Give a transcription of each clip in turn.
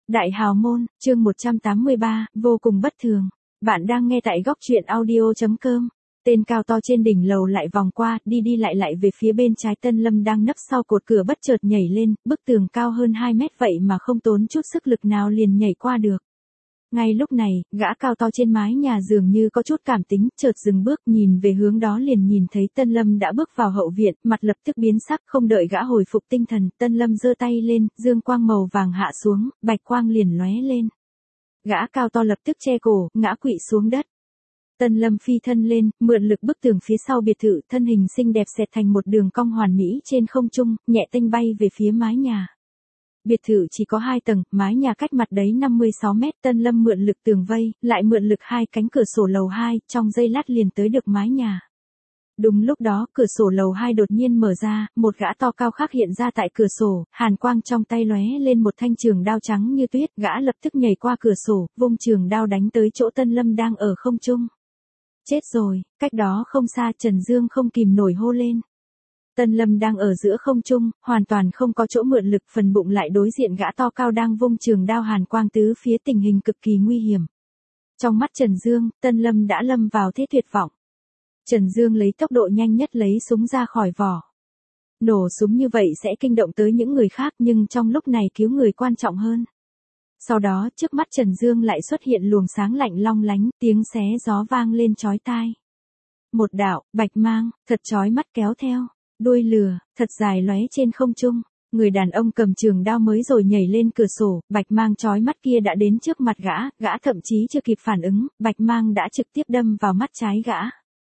Đại hào môn, chương 183, vô cùng bất thường. Bạn đang nghe tại góc truyện audio.com. Tên cao to trên đỉnh lầu lại vòng qua, đi đi lại lại về phía bên trái. Tân Lâm đang nấp sau cột cửa bất chợt nhảy lên, bức tường cao hơn 2 mét vậy mà không tốn chút sức lực nào liền nhảy qua được. Ngay lúc này, gã cao to trên mái nhà dường như có chút cảm tính, chợt dừng bước, nhìn về hướng đó liền nhìn thấy Tân Lâm đã bước vào hậu viện, mặt lập tức biến sắc. Không đợi gã hồi phục tinh thần, Tân Lâm giơ tay lên, dương quang màu vàng hạ xuống, bạch quang liền lóe lên. Gã cao to lập tức che cổ, ngã quỵ xuống đất. Tân Lâm phi thân lên, mượn lực bức tường phía sau biệt thự, thân hình xinh đẹp xẹt thành một đường cong hoàn mỹ trên không trung, nhẹ tênh bay về phía mái nhà. Biệt thự chỉ có 2 tầng, mái nhà cách mặt đấy 56 mét. Tân Lâm mượn lực tường vây, lại mượn lực 2 cánh cửa sổ lầu 2, trong giây lát liền tới được mái nhà. Đúng lúc đó, cửa sổ lầu 2 đột nhiên mở ra, một gã to cao khác hiện ra tại cửa sổ, hàn quang trong tay lóe lên một thanh trường đao trắng như tuyết. Gã lập tức nhảy qua cửa sổ, vung trường đao đánh tới chỗ Tân Lâm đang ở không trung. Chết rồi, cách đó không xa. Trần Dương không kìm nổi hô lên. Tân Lâm đang ở giữa không trung, hoàn toàn không có chỗ mượn lực, phần bụng lại đối diện gã to cao đang vung trường đao hàn quang tứ phía, tình hình cực kỳ nguy hiểm. Trong mắt Trần Dương, Tân Lâm đã lâm vào thế tuyệt vọng. Trần Dương lấy tốc độ nhanh nhất lấy súng ra khỏi vỏ. Nổ súng như vậy sẽ kinh động tới những người khác, nhưng trong lúc này cứu người quan trọng hơn. Sau đó, trước mắt Trần Dương lại xuất hiện luồng sáng lạnh long lánh, tiếng xé gió vang lên chói tai. Một đạo bạch mang, thật chói mắt kéo theo. Đuôi lừa, thật dài lóe trên không trung. Người đàn ông cầm trường đao mới rồi nhảy lên cửa sổ, bạch mang chói mắt kia đã đến trước mặt gã thậm chí chưa kịp phản ứng, bạch mang đã trực tiếp đâm vào mắt trái gã.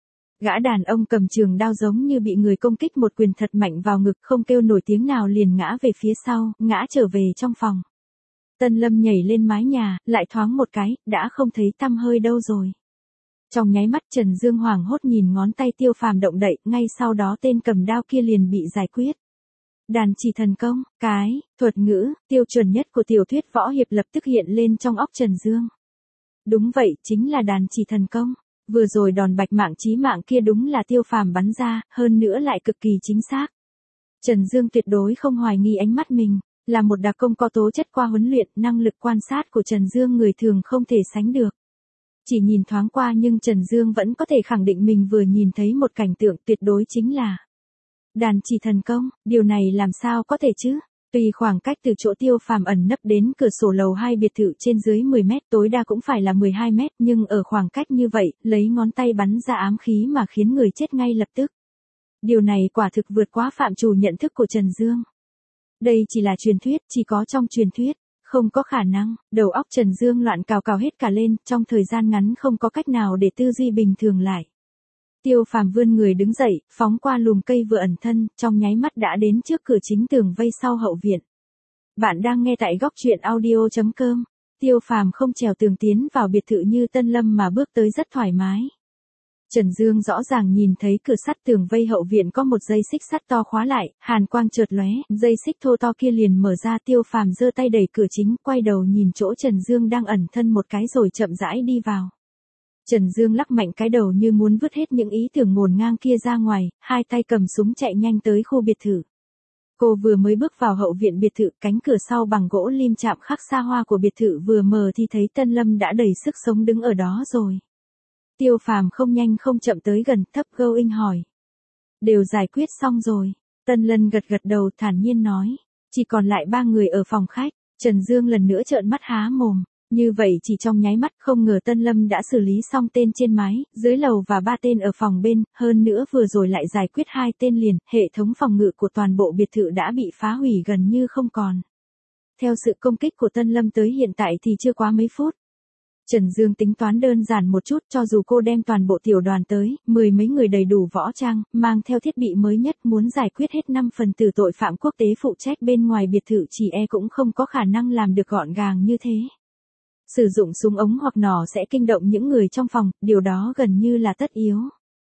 Gã đàn ông cầm trường đao giống như bị người công kích một quyền thật mạnh vào ngực, không kêu nổi tiếng nào liền ngã về phía sau, ngã trở về trong phòng. Tân Lâm nhảy lên mái nhà, lại thoáng một cái, đã không thấy tăm hơi đâu rồi. Trong nháy mắt Trần Dương hoảng hốt nhìn ngón tay Tiêu Phàm động đậy, ngay sau đó tên cầm đao kia liền bị giải quyết. Đàn chỉ thần công, cái thuật ngữ tiêu chuẩn nhất của tiểu thuyết võ hiệp lập tức hiện lên trong óc Trần Dương. Đúng vậy, chính là đàn chỉ thần công. Vừa rồi đòn bạch mạng chí mạng kia đúng là Tiêu Phàm bắn ra, hơn nữa lại cực kỳ chính xác. Trần Dương tuyệt đối không hoài nghi ánh mắt mình, là một đặc công có tố chất qua huấn luyện, năng lực quan sát của Trần Dương người thường không thể sánh được. Chỉ nhìn thoáng qua nhưng Trần Dương vẫn có thể khẳng định mình vừa nhìn thấy một cảnh tượng tuyệt đối chính là đàn chỉ thần công. Điều này làm sao có thể chứ? Tùy khoảng cách từ chỗ Tiêu Phàm ẩn nấp đến cửa sổ lầu 2 biệt thự trên dưới 10 mét, tối đa cũng phải là 12 mét, nhưng ở khoảng cách như vậy, lấy ngón tay bắn ra ám khí mà khiến người chết ngay lập tức. Điều này quả thực vượt quá phạm trù nhận thức của Trần Dương. Đây chỉ là truyền thuyết, chỉ có trong truyền thuyết. Không có khả năng. Đầu óc Trần Dương loạn cào cào hết cả lên, trong thời gian ngắn không có cách nào để tư duy bình thường lại. Tiêu Phàm vươn người đứng dậy, phóng qua lùm cây vừa ẩn thân, trong nháy mắt đã đến trước cửa chính tường vây sau hậu viện. Bạn đang nghe tại góc truyện audio.com. Tiêu Phàm không trèo tường tiến vào biệt thự như Tân Lâm mà bước tới rất thoải mái. Trần Dương rõ ràng nhìn thấy cửa sắt tường vây hậu viện có một dây xích sắt to khóa lại, hàn quang chợt lóe, dây xích thô to kia liền mở ra. Tiêu Phàm giơ tay đẩy cửa chính, quay đầu nhìn chỗ Trần Dương đang ẩn thân một cái rồi chậm rãi đi vào. Trần Dương lắc mạnh cái đầu như muốn vứt hết những ý tưởng ngổn ngang kia ra ngoài, hai tay cầm súng chạy nhanh tới khu biệt thự. Cô vừa mới bước vào hậu viện biệt thự, cánh cửa sau bằng gỗ lim chạm khắc xa hoa của biệt thự vừa mở thì thấy Tân Lâm đã đầy sức sống đứng ở đó rồi. Tiêu Phàm không nhanh không chậm tới gần, thấp going hỏi. Đều giải quyết xong rồi. Tân Lâm gật gật đầu thản nhiên nói. Chỉ còn lại 3 người ở phòng khách. Trần Dương lần nữa trợn mắt há mồm. Như vậy chỉ trong nháy mắt, không ngờ Tân Lâm đã xử lý xong tên trên mái, dưới lầu và 3 tên ở phòng bên, hơn nữa vừa rồi lại giải quyết 2 tên liền, hệ thống phòng ngự của toàn bộ biệt thự đã bị phá hủy gần như không còn. Theo sự công kích của Tân Lâm tới hiện tại thì chưa quá mấy phút. Trần Dương tính toán đơn giản một chút, cho dù cô đem toàn bộ tiểu đoàn tới, 10 mấy người đầy đủ võ trang, mang theo thiết bị mới nhất, muốn giải quyết hết 5 phần tử tội phạm quốc tế phụ trách bên ngoài biệt thự chỉ cũng không có khả năng làm được gọn gàng như thế. Sử dụng súng ống hoặc nỏ sẽ kinh động những người trong phòng, điều đó gần như là tất yếu.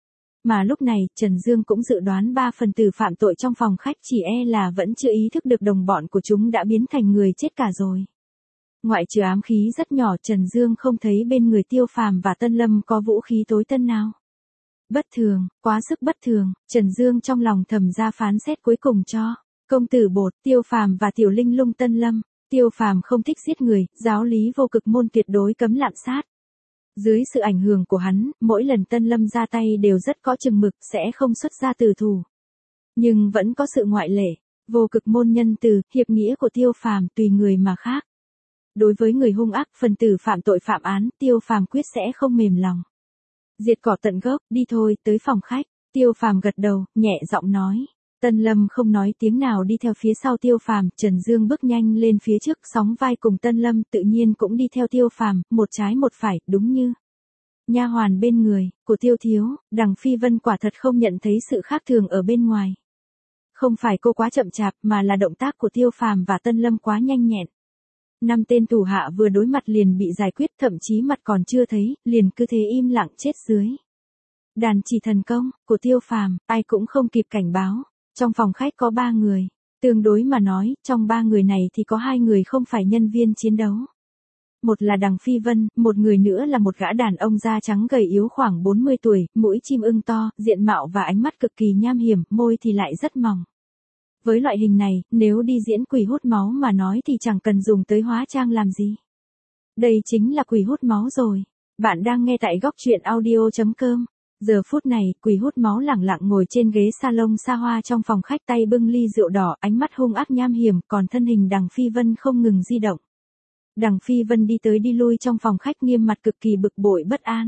Mà lúc này, Trần Dương cũng dự đoán 3 phần tử phạm tội trong phòng khách chỉ là vẫn chưa ý thức được đồng bọn của chúng đã biến thành người chết cả rồi. Ngoại trừ ám khí rất nhỏ, Trần Dương không thấy bên người Tiêu Phàm và Tân Lâm có vũ khí tối tân nào. Bất thường, quá sức bất thường, Trần Dương trong lòng thầm ra phán xét cuối cùng cho công tử Bột, Tiêu Phàm và Tiểu Linh Lung Tân Lâm. Tiêu Phàm không thích giết người, giáo lý vô cực môn tuyệt đối cấm lạm sát. Dưới sự ảnh hưởng của hắn, mỗi lần Tân Lâm ra tay đều rất có chừng mực, sẽ không xuất ra tử thủ. Nhưng vẫn có sự ngoại lệ, vô cực môn nhân từ, hiệp nghĩa của Tiêu Phàm tùy người mà khác. Đối với người hung ác, phần tử phạm tội phạm án, Tiêu Phàm quyết sẽ không mềm lòng. Diệt cỏ tận gốc, đi thôi, tới phòng khách. Tiêu Phàm gật đầu, nhẹ giọng nói. Tân Lâm không nói tiếng nào đi theo phía sau Tiêu Phàm, Trần Dương bước nhanh lên phía trước, sóng vai cùng Tân Lâm tự nhiên cũng đi theo Tiêu Phàm, một trái một phải, đúng như nha hoàn bên người của Tiêu thiếu. Đằng Phi Vân quả thật không nhận thấy sự khác thường ở bên ngoài. Không phải cô quá chậm chạp mà là động tác của Tiêu Phàm và Tân Lâm quá nhanh nhẹn. 5 tên thủ hạ vừa đối mặt liền bị giải quyết, thậm chí mặt còn chưa thấy, liền cứ thế im lặng chết dưới đàn chỉ thần công của Tiêu Phàm, ai cũng không kịp cảnh báo. Trong phòng khách có 3 người, tương đối mà nói, trong 3 người này thì có 2 người không phải nhân viên chiến đấu. Một là Đằng Phi Vân, một người nữa là một gã đàn ông da trắng gầy yếu khoảng 40 tuổi, mũi chim ưng to, diện mạo và ánh mắt cực kỳ nham hiểm, môi thì lại rất mỏng. Với loại hình này, nếu đi diễn quỷ hút máu mà nói thì chẳng cần dùng tới hóa trang làm gì. Đây chính là quỷ hút máu rồi. Bạn đang nghe tại góc truyện audio.com. Giờ phút này, quỷ hút máu lẳng lặng ngồi trên ghế salon xa hoa trong phòng khách, tay bưng ly rượu đỏ, ánh mắt hung ác nham hiểm, còn thân hình Đằng Phi Vân không ngừng di động. Đằng Phi Vân đi tới đi lui trong phòng khách, nghiêm mặt cực kỳ bực bội bất an.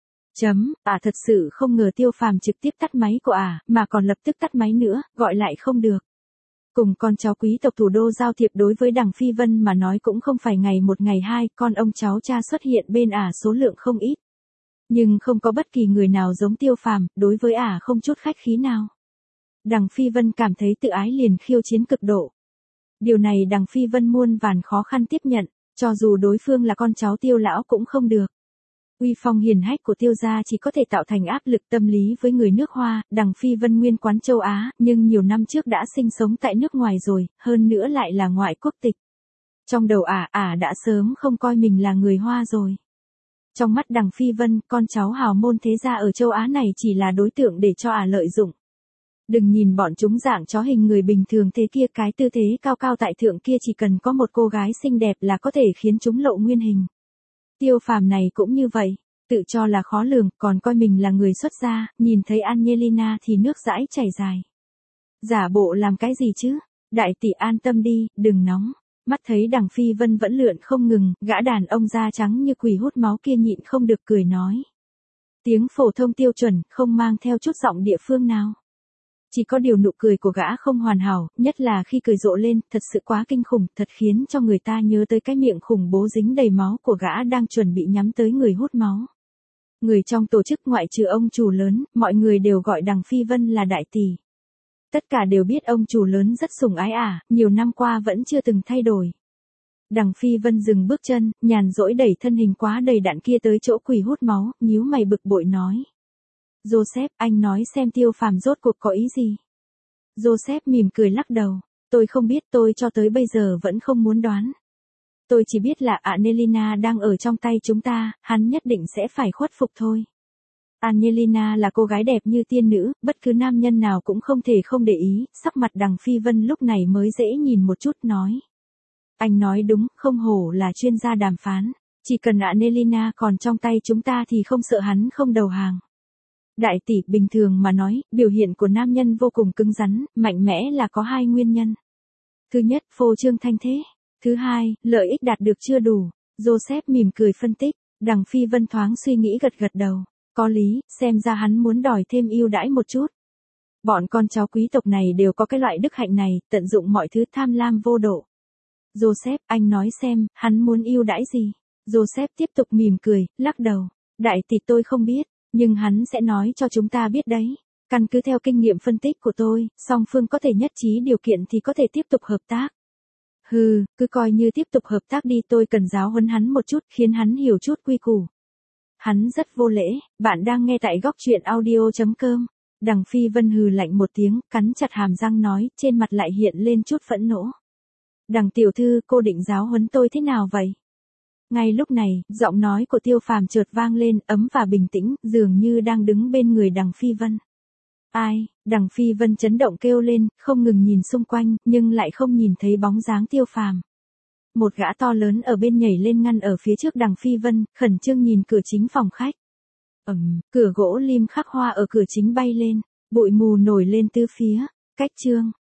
Thật sự không ngờ Tiêu Phàm trực tiếp tắt máy của mà còn lập tức tắt máy nữa, gọi lại không được. Cùng con cháu quý tộc thủ đô giao thiệp đối với Đằng Phi Vân mà nói cũng không phải ngày một ngày hai, con ông cháu cha xuất hiện bên số lượng không ít. Nhưng không có bất kỳ người nào giống Tiêu Phàm, đối với không chút khách khí nào. Đằng Phi Vân cảm thấy tự ái liền khiêu chiến cực độ. Điều này Đằng Phi Vân muôn vàn khó khăn tiếp nhận, cho dù đối phương là con cháu Tiêu lão cũng không được. Uy phong hiền hách của Tiêu gia chỉ có thể tạo thành áp lực tâm lý với người nước Hoa. Đằng Phi Vân nguyên quán châu Á, nhưng nhiều năm trước đã sinh sống tại nước ngoài rồi, hơn nữa lại là ngoại quốc tịch. Trong đầu đã sớm không coi mình là người Hoa rồi. Trong mắt Đằng Phi Vân, con cháu hào môn thế gia ở châu Á này chỉ là đối tượng để cho lợi dụng. Đừng nhìn bọn chúng dạng chó hình người bình thường thế kia, cái tư thế cao cao tại thượng kia chỉ cần có một cô gái xinh đẹp là có thể khiến chúng lộ nguyên hình. Tiêu Phàm này cũng như vậy, tự cho là khó lường, còn coi mình là người xuất gia, nhìn thấy Angelina thì nước dãi chảy dài. Giả bộ làm cái gì chứ? Đại tỷ an tâm đi, đừng nóng. Mắt thấy Đằng Phi Vân vẫn lượn không ngừng, gã đàn ông da trắng như quỷ hút máu kia nhịn không được cười nói. Tiếng phổ thông tiêu chuẩn, không mang theo chút giọng địa phương nào. Chỉ có điều nụ cười của gã không hoàn hảo, nhất là khi cười rộ lên, thật sự quá kinh khủng, thật khiến cho người ta nhớ tới cái miệng khủng bố dính đầy máu của gã đang chuẩn bị nhắm tới người hút máu. Người trong tổ chức ngoại trừ ông chủ lớn, mọi người đều gọi Đằng Phi Vân là đại tỷ. Tất cả đều biết ông chủ lớn rất sủng ái nhiều năm qua vẫn chưa từng thay đổi. Đằng Phi Vân dừng bước chân, nhàn rỗi đẩy thân hình quá đầy đặn kia tới chỗ quỷ hút máu, nhíu mày bực bội nói. Joseph, anh nói xem Tiêu Phàm rốt cuộc có ý gì? Joseph mỉm cười lắc đầu. Tôi không biết, tôi cho tới bây giờ vẫn không muốn đoán. Tôi chỉ biết là Angelina đang ở trong tay chúng ta, hắn nhất định sẽ phải khuất phục thôi. Angelina là cô gái đẹp như tiên nữ, bất cứ nam nhân nào cũng không thể không để ý, sắc mặt Đằng Phi Vân lúc này mới dễ nhìn một chút nói. Anh nói đúng, không hổ là chuyên gia đàm phán, chỉ cần Angelina còn trong tay chúng ta thì không sợ hắn không đầu hàng. Đại tỷ, bình thường mà nói, biểu hiện của nam nhân vô cùng cứng rắn, mạnh mẽ là có 2 nguyên nhân. Thứ nhất, phô trương thanh thế. Thứ hai, lợi ích đạt được chưa đủ. Joseph mỉm cười phân tích, Đằng Phi Vân thoáng suy nghĩ gật gật đầu. Có lý, xem ra hắn muốn đòi thêm ưu đãi một chút. Bọn con cháu quý tộc này đều có cái loại đức hạnh này, tận dụng mọi thứ, tham lam vô độ. Joseph, anh nói xem, hắn muốn ưu đãi gì? Joseph tiếp tục mỉm cười, lắc đầu. Đại tỷ, tôi không biết, nhưng hắn sẽ nói cho chúng ta biết đấy. Căn cứ theo kinh nghiệm phân tích của tôi, song phương có thể nhất trí điều kiện thì có thể tiếp tục hợp tác. Cứ coi như tiếp tục hợp tác đi, tôi cần giáo huấn hắn một chút, khiến hắn hiểu chút quy củ. Hắn rất vô lễ. Bạn đang nghe tại góc truyện audio.com. Đằng Phi Vân hừ lạnh một tiếng, cắn chặt hàm răng nói, trên mặt lại hiện lên chút phẫn nộ. Đằng tiểu thư, cô định giáo huấn tôi thế nào vậy? Ngay lúc này, giọng nói của Tiêu Phàm chợt vang lên, ấm và bình tĩnh, dường như đang đứng bên người Đằng Phi Vân. Ai? Đằng Phi Vân chấn động kêu lên, không ngừng nhìn xung quanh, nhưng lại không nhìn thấy bóng dáng Tiêu Phàm. một gã to lớn ở bên nhảy lên ngăn ở phía trước Đằng Phi Vân, khẩn trương nhìn cửa chính phòng khách. Cửa gỗ lim khắc hoa ở cửa chính bay lên, bụi mù nổi lên tứ phía. Cách chương